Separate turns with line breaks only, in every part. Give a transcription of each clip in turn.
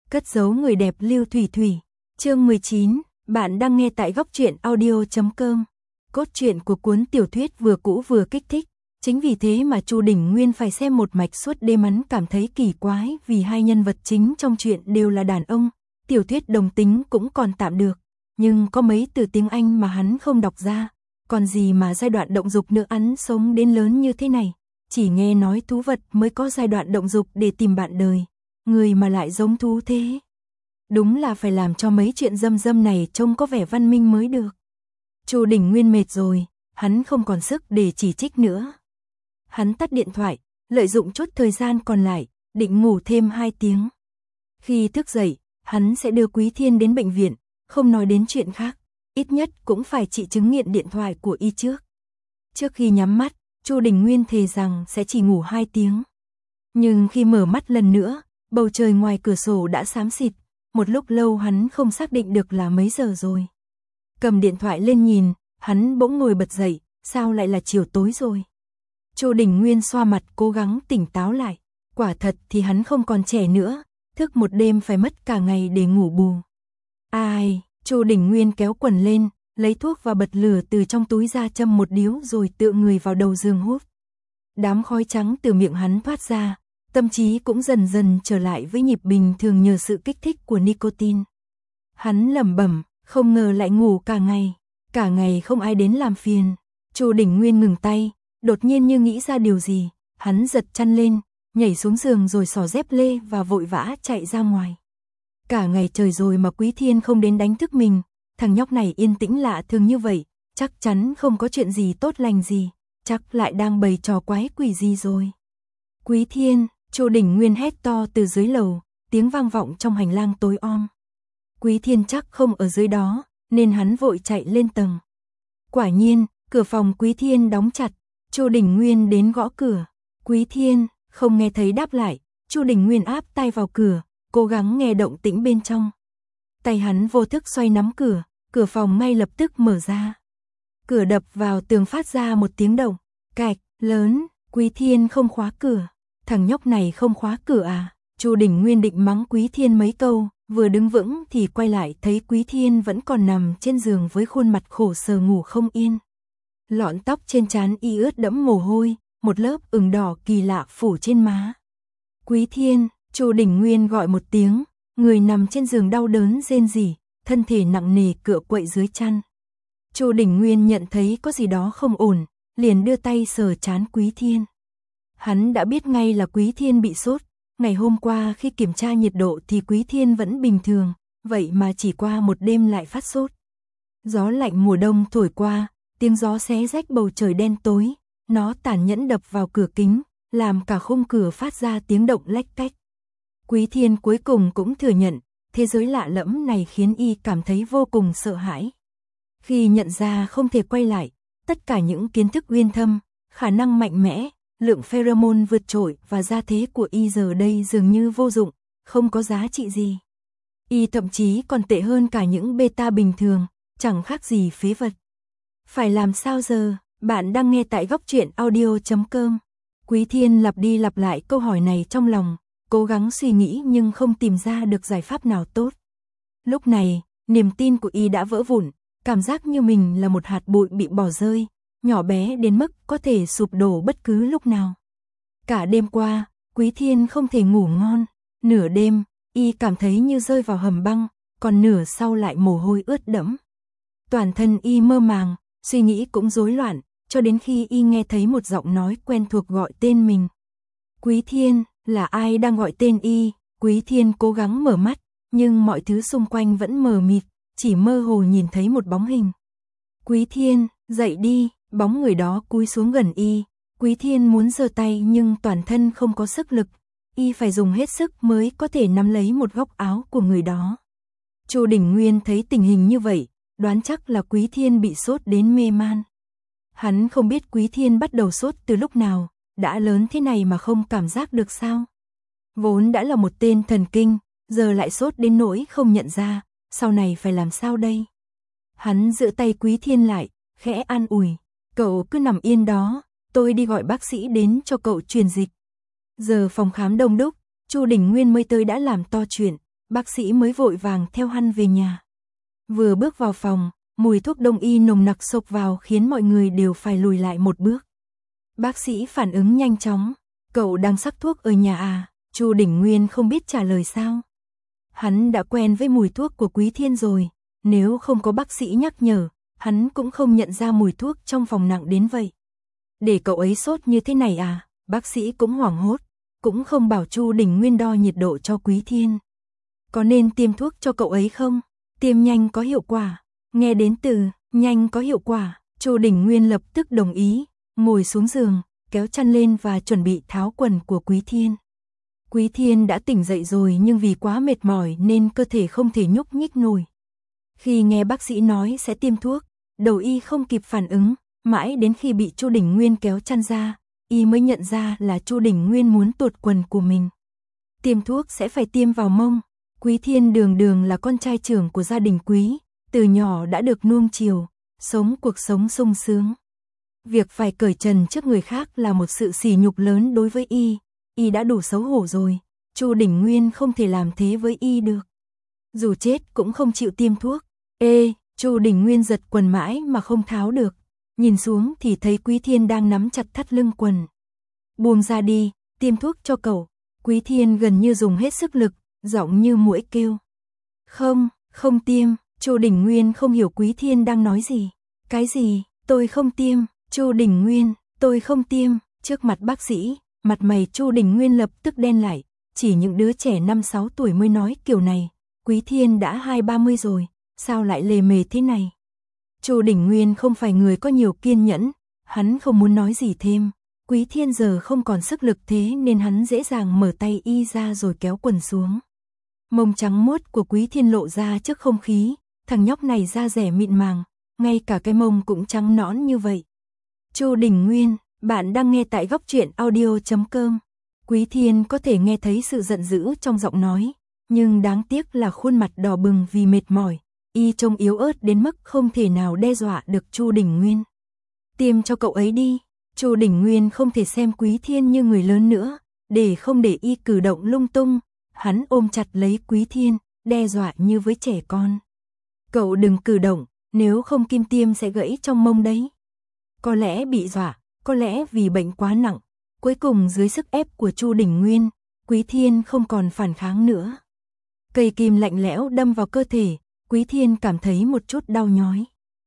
Cất giấu người đẹp Lưu Thủy Thủy. Chương 19, bạn đang nghe tại góc truyện audio.com. Cốt truyện của cuốn tiểu thuyết vừa cũ vừa kích thích. Chính vì thế mà Chu Đình Nguyên phải xem một mạch suốt đêm. Hắn cảm thấy kỳ quái vì hai nhân vật chính trong truyện đều là đàn ông. Tiểu thuyết đồng tính cũng còn tạm được, nhưng có mấy từ tiếng Anh mà hắn không đọc ra. Còn gì mà giai đoạn động dục nữa, hắn sống đến lớn như thế này, chỉ nghe nói thú vật mới có giai đoạn động dục để tìm bạn đời. Người mà lại giống thú thế. Đúng là phải làm cho mấy chuyện dâm dâm này trông có vẻ văn minh mới được. Chu Đình Nguyên mệt rồi, hắn không còn sức để chỉ trích nữa. Hắn tắt điện thoại, lợi dụng chút thời gian còn lại, định ngủ thêm 2 tiếng. Khi thức dậy, hắn sẽ đưa Quý Thiên đến bệnh viện, không nói đến chuyện khác, ít nhất cũng phải trị chứng nghiện điện thoại của y trước. Trước khi nhắm mắt, Chu Đình Nguyên thề rằng sẽ chỉ ngủ 2 tiếng. Nhưng khi mở mắt lần nữa, bầu trời ngoài cửa sổ đã xám xịt, một lúc lâu hắn không xác định được là mấy giờ rồi. Cầm điện thoại lên nhìn, hắn bỗng ngồi bật dậy, sao lại là chiều tối rồi. Chu Đình Nguyên xoa mặt cố gắng tỉnh táo lại, quả thật thì hắn không còn trẻ nữa, thức một đêm phải mất cả ngày để ngủ bù. Ai, Chu Đình Nguyên kéo quần lên, lấy thuốc và bật lửa từ trong túi ra châm một điếu rồi tựa người vào đầu giường hút. Đám khói trắng từ miệng hắn thoát ra, tâm trí cũng dần dần trở lại với nhịp bình thường nhờ sự kích thích của nicotine. Hắn lẩm bẩm, không ngờ lại ngủ cả ngày không ai đến làm phiền. Chu Đình Nguyên ngừng tay, đột nhiên như nghĩ ra điều gì, hắn giật chăn lên, nhảy xuống giường rồi xỏ dép lê và vội vã chạy ra ngoài. Cả ngày trời rồi mà Quý Thiên không đến đánh thức mình, thằng nhóc này yên tĩnh lạ thường như vậy, chắc chắn không có chuyện gì tốt lành gì, chắc lại đang bày trò quái quỷ gì rồi. Quý Thiên, Chu Đình Nguyên hét to từ dưới lầu, tiếng vang vọng trong hành lang tối om. Quý Thiên chắc không ở dưới đó, nên hắn vội chạy lên tầng. Quả nhiên, cửa phòng Quý Thiên đóng chặt, Chu Đình Nguyên đến gõ cửa. Quý Thiên không nghe thấy đáp lại, Chu Đình Nguyên áp tay vào cửa, cố gắng nghe động tĩnh bên trong. Tay hắn vô thức xoay nắm cửa, cửa phòng ngay lập tức mở ra. Cửa đập vào tường phát ra một tiếng động cạch lớn. Quý Thiên không khóa cửa. Thằng nhóc này không khóa cửa à? Chu Đình Nguyên định mắng Quý Thiên mấy câu, vừa đứng vững thì quay lại thấy Quý Thiên vẫn còn nằm trên giường với khuôn mặt khổ sở ngủ không yên. Lọn tóc trên trán y ướt đẫm mồ hôi, một lớp ửng đỏ kỳ lạ phủ trên má. Quý Thiên, Chu Đình Nguyên gọi một tiếng, người nằm trên giường đau đớn rên rỉ, thân thể nặng nề cựa quậy dưới chăn. Chu Đình Nguyên nhận thấy có gì đó không ổn, liền đưa tay sờ trán Quý Thiên. Hắn đã biết ngay là Quý Thiên bị sốt, ngày hôm qua khi kiểm tra nhiệt độ thì Quý Thiên vẫn bình thường, vậy mà chỉ qua một đêm lại phát sốt. Gió lạnh mùa đông thổi qua, tiếng gió xé rách bầu trời đen tối, nó tàn nhẫn đập vào cửa kính, làm cả khung cửa phát ra tiếng động lách cách. Quý Thiên cuối cùng cũng thừa nhận, thế giới lạ lẫm này khiến y cảm thấy vô cùng sợ hãi. Khi nhận ra không thể quay lại, tất cả những kiến thức uyên thâm, khả năng mạnh mẽ, lượng pheromone vượt trội và gia thế của y giờ đây dường như vô dụng, không có giá trị gì. Y thậm chí còn tệ hơn cả những beta bình thường, chẳng khác gì phế vật. Phải làm sao giờ? Bạn đang nghe tại góc truyện audio.com. Quý Thiên lặp đi lặp lại câu hỏi này trong lòng, cố gắng suy nghĩ nhưng không tìm ra được giải pháp nào tốt. Lúc này, niềm tin của y đã vỡ vụn, cảm giác như mình là một hạt bụi bị bỏ rơi, nhỏ bé đến mức có thể sụp đổ bất cứ lúc nào. Cả đêm qua, Quý Thiên không thể ngủ ngon, nửa đêm, y cảm thấy như rơi vào hầm băng, còn nửa sau lại mồ hôi ướt đẫm. Toàn thân y mơ màng, suy nghĩ cũng rối loạn, cho đến khi y nghe thấy một giọng nói quen thuộc gọi tên mình. Quý Thiên, là ai đang gọi tên y? Quý Thiên cố gắng mở mắt, nhưng mọi thứ xung quanh vẫn mờ mịt, chỉ mơ hồ nhìn thấy một bóng hình. Quý Thiên, dậy đi, bóng người đó cúi xuống gần y. Quý Thiên muốn giơ tay nhưng toàn thân không có sức lực, y phải dùng hết sức mới có thể nắm lấy một góc áo của người đó. Chu Đình Nguyên thấy tình hình như vậy, đoán chắc là Quý Thiên bị sốt đến mê man. Hắn không biết Quý Thiên bắt đầu sốt từ lúc nào, đã lớn thế này mà không cảm giác được sao? Vốn đã là một tên thần kinh, giờ lại sốt đến nỗi không nhận ra, sau này phải làm sao đây? Hắn giữ tay Quý Thiên lại, khẽ an ủi, cậu cứ nằm yên đó, tôi đi gọi bác sĩ đến cho cậu truyền dịch. Giờ phòng khám đông đúc, Chu Đình Nguyên mới tới đã làm to chuyện, bác sĩ mới vội vàng theo hắn về nhà. Vừa bước vào phòng, mùi thuốc đông y nồng nặc xộc vào khiến mọi người đều phải lùi lại một bước. Bác sĩ phản ứng nhanh chóng, cậu đang sắc thuốc ở nhà à? Chu Đỉnh Nguyên không biết trả lời sao. Hắn đã quen với mùi thuốc của Quý Thiên rồi, nếu không có bác sĩ nhắc nhở, hắn cũng không nhận ra mùi thuốc trong phòng nặng đến vậy. Để cậu ấy sốt như thế này à? Bác sĩ cũng hoảng hốt, cũng không bảo Chu Đỉnh Nguyên đo nhiệt độ cho Quý Thiên. Có nên tiêm thuốc cho cậu ấy không? Tiêm nhanh có hiệu quả. Nghe đến từ nhanh có hiệu quả, Chu Đỉnh Nguyên lập tức đồng ý, ngồi xuống giường, kéo chăn lên và chuẩn bị tháo quần của Quý Thiên. Quý Thiên đã tỉnh dậy rồi nhưng vì quá mệt mỏi nên cơ thể không thể nhúc nhích nổi. Khi nghe bác sĩ nói sẽ tiêm thuốc, đầu y không kịp phản ứng, mãi đến khi bị Chu Đỉnh Nguyên kéo chăn ra, y mới nhận ra là Chu Đỉnh Nguyên muốn tuột quần của mình. Tiêm thuốc sẽ phải tiêm vào mông. Quý Thiên đường đường là con trai trưởng của gia đình Quý, từ nhỏ đã được nuông chiều, sống cuộc sống sung sướng. Việc phải cởi trần trước người khác là một sự sỉ nhục lớn đối với y đã đủ xấu hổ rồi, Chu Đỉnh Nguyên không thể làm thế với y được. Dù chết cũng không chịu tiêm thuốc. Chu Đỉnh Nguyên giật quần mãi mà không tháo được, nhìn xuống thì thấy Quý Thiên đang nắm chặt thắt lưng quần. Buông ra đi, tiêm thuốc cho cậu. Quý Thiên gần như dùng hết sức lực, giọng như muỗi kêu. Không tiêm. Chu Đỉnh Nguyên không hiểu Quý Thiên đang nói gì. Cái gì? Tôi không tiêm. Chu Đỉnh Nguyên, tôi không tiêm. Trước mặt bác sĩ, mặt mày Chu Đỉnh Nguyên lập tức đen lại. Chỉ những đứa trẻ 5-6 tuổi mới nói kiểu này. Quý Thiên đã 20-30 rồi, sao lại lề mề thế này? Chu Đỉnh Nguyên không phải người có nhiều kiên nhẫn, hắn không muốn nói gì thêm. Quý Thiên giờ không còn sức lực thế nên hắn dễ dàng mở tay y ra rồi kéo quần xuống. Mông trắng muốt của Quý Thiên lộ ra trước không khí, thằng nhóc này da dẻ mịn màng, ngay cả cái mông cũng trắng nõn như vậy. Chu Đỉnh Nguyên, bạn đang nghe tại góc truyện audio.com. Quý Thiên có thể nghe thấy sự giận dữ trong giọng nói, nhưng đáng tiếc là khuôn mặt đỏ bừng vì mệt mỏi, y trông yếu ớt đến mức không thể nào đe dọa được Chu Đỉnh Nguyên. Tiêm cho cậu ấy đi. Chu Đỉnh Nguyên không thể xem Quý Thiên như người lớn nữa, để không để y cử động lung tung, hắn ôm chặt lấy Quý Thiên, đe dọa như với trẻ con. Cậu đừng cử động, nếu không kim tiêm sẽ gãy trong mông đấy. Có lẽ bị dọa, có lẽ vì bệnh quá nặng, cuối cùng dưới sức ép của Chu Đỉnh Nguyên, Quý Thiên không còn phản kháng nữa. Cây kim lạnh lẽo đâm vào cơ thể, Quý Thiên cảm thấy một chút đau nhói.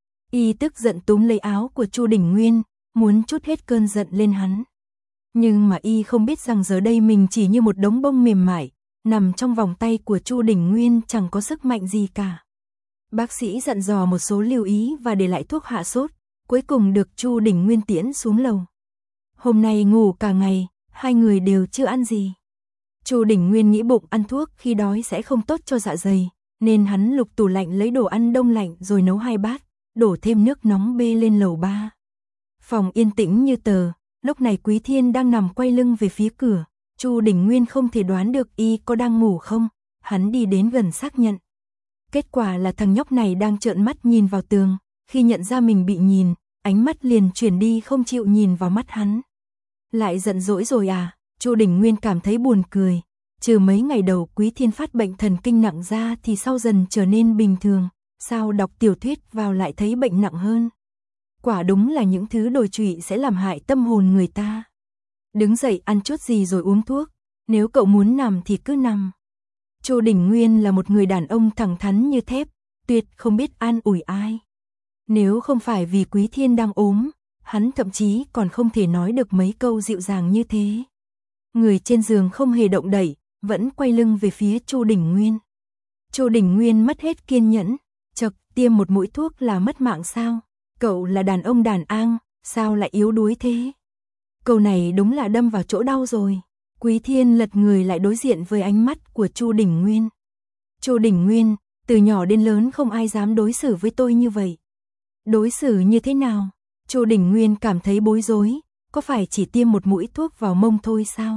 Y tức giận túm lấy áo của Chu Đỉnh Nguyên, muốn trút hết cơn giận lên hắn. Nhưng mà y không biết rằng giờ đây mình chỉ như một đống bông mềm mại, nằm trong vòng tay của Chu Đỉnh Nguyên chẳng có sức mạnh gì cả. Bác sĩ dặn dò một số lưu ý và để lại thuốc hạ sốt, cuối cùng được Chu Đỉnh Nguyên tiễn xuống lầu. Hôm nay ngủ cả ngày, hai người đều chưa ăn gì. Chu Đỉnh Nguyên nghĩ bụng ăn thuốc khi đói sẽ không tốt cho dạ dày, nên hắn lục tủ lạnh lấy đồ ăn đông lạnh rồi nấu 2 bát, đổ thêm nước nóng bê lên lầu 3. Phòng yên tĩnh như tờ, lúc này Quý Thiên đang nằm quay lưng về phía cửa, Chu Đỉnh Nguyên không thể đoán được y có đang ngủ không, hắn đi đến gần xác nhận. Kết quả là thằng nhóc này đang trợn mắt nhìn vào tường, khi nhận ra mình bị nhìn, ánh mắt liền chuyển đi không chịu nhìn vào mắt hắn. Lại giận dỗi rồi à? Chu Đỉnh Nguyên cảm thấy buồn cười, trừ mấy ngày đầu Quý Thiên phát bệnh thần kinh nặng ra thì sau dần trở nên bình thường, sao đọc tiểu thuyết vào lại thấy bệnh nặng hơn. Quả đúng là những thứ đồi trụy sẽ làm hại tâm hồn người ta. Đứng dậy ăn chút gì rồi uống thuốc, nếu cậu muốn nằm thì cứ nằm. Chu Đỉnh Nguyên là một người đàn ông thẳng thắn như thép, tuyệt không biết an ủi ai. Nếu không phải vì Quý Thiên đang ốm, hắn thậm chí còn không thể nói được mấy câu dịu dàng như thế. Người trên giường không hề động đậy, vẫn quay lưng về phía Chu Đỉnh Nguyên. Chu Đỉnh Nguyên mất hết kiên nhẫn, chậc, tiêm một mũi thuốc là mất mạng sao? Cậu là đàn ông đàn an, sao lại yếu đuối thế? Câu này đúng là đâm vào chỗ đau rồi. Quý Thiên lật người lại đối diện với ánh mắt của Chu Đỉnh Nguyên. Chu Đỉnh Nguyên, từ nhỏ đến lớn không ai dám đối xử với tôi như vậy. Đối xử như thế nào? Chu Đỉnh Nguyên cảm thấy bối rối, có phải chỉ tiêm một mũi thuốc vào mông thôi sao?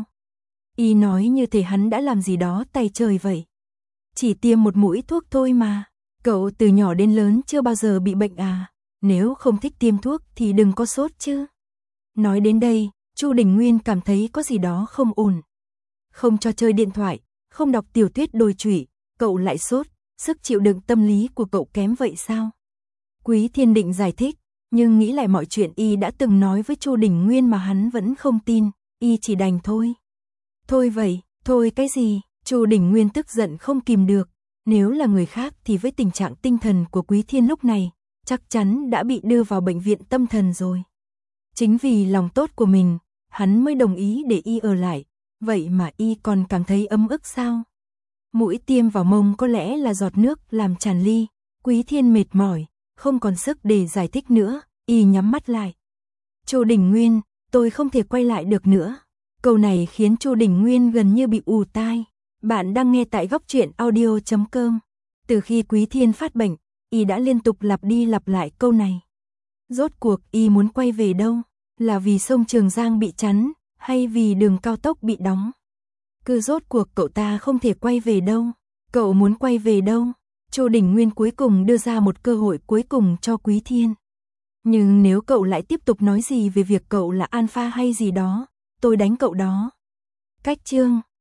Y nói như thể hắn đã làm gì đó tay trời vậy. Chỉ tiêm một mũi thuốc thôi mà, cậu từ nhỏ đến lớn chưa bao giờ bị bệnh à? Nếu không thích tiêm thuốc thì đừng có sốt chứ. Nói đến đây, Chu Đỉnh Nguyên cảm thấy có gì đó không ổn. Không cho chơi điện thoại, không đọc tiểu thuyết đồi trụy, cậu lại sốt, sức chịu đựng tâm lý của cậu kém vậy sao? Quý Thiên định giải thích, nhưng nghĩ lại mọi chuyện y đã từng nói với Chu Đình Nguyên mà hắn vẫn không tin, y chỉ đành thôi. Thôi vậy, thôi cái gì? Chu Đình Nguyên tức giận không kìm được, nếu là người khác thì với tình trạng tinh thần của Quý Thiên lúc này, chắc chắn đã bị đưa vào bệnh viện tâm thần rồi. Chính vì lòng tốt của mình, hắn mới đồng ý để y ở lại, vậy mà y còn cảm thấy ấm ức sao? Mũi tiêm vào mông có lẽ là giọt nước làm tràn ly, Quý Thiên mệt mỏi, không còn sức để giải thích nữa, y nhắm mắt lại. Chu Đình Nguyên, tôi không thể quay lại được nữa. Câu này khiến Chu Đình Nguyên gần như bị ù tai. Bạn đang nghe tại góc truyện audio.com. Từ khi Quý Thiên phát bệnh, y đã liên tục lặp đi lặp lại câu này. Rốt cuộc y muốn quay về đâu? Là vì sông Trường Giang bị chắn, hay vì đường cao tốc bị đóng? Cứ rốt cuộc cậu ta không thể quay về đâu? Cậu muốn quay về đâu? Chu Đình Nguyên cuối cùng đưa ra một cơ hội cuối cùng cho Quý Thiên. Nhưng nếu cậu lại tiếp tục nói gì về việc cậu là alpha hay gì đó, tôi đánh cậu đó. Cách chương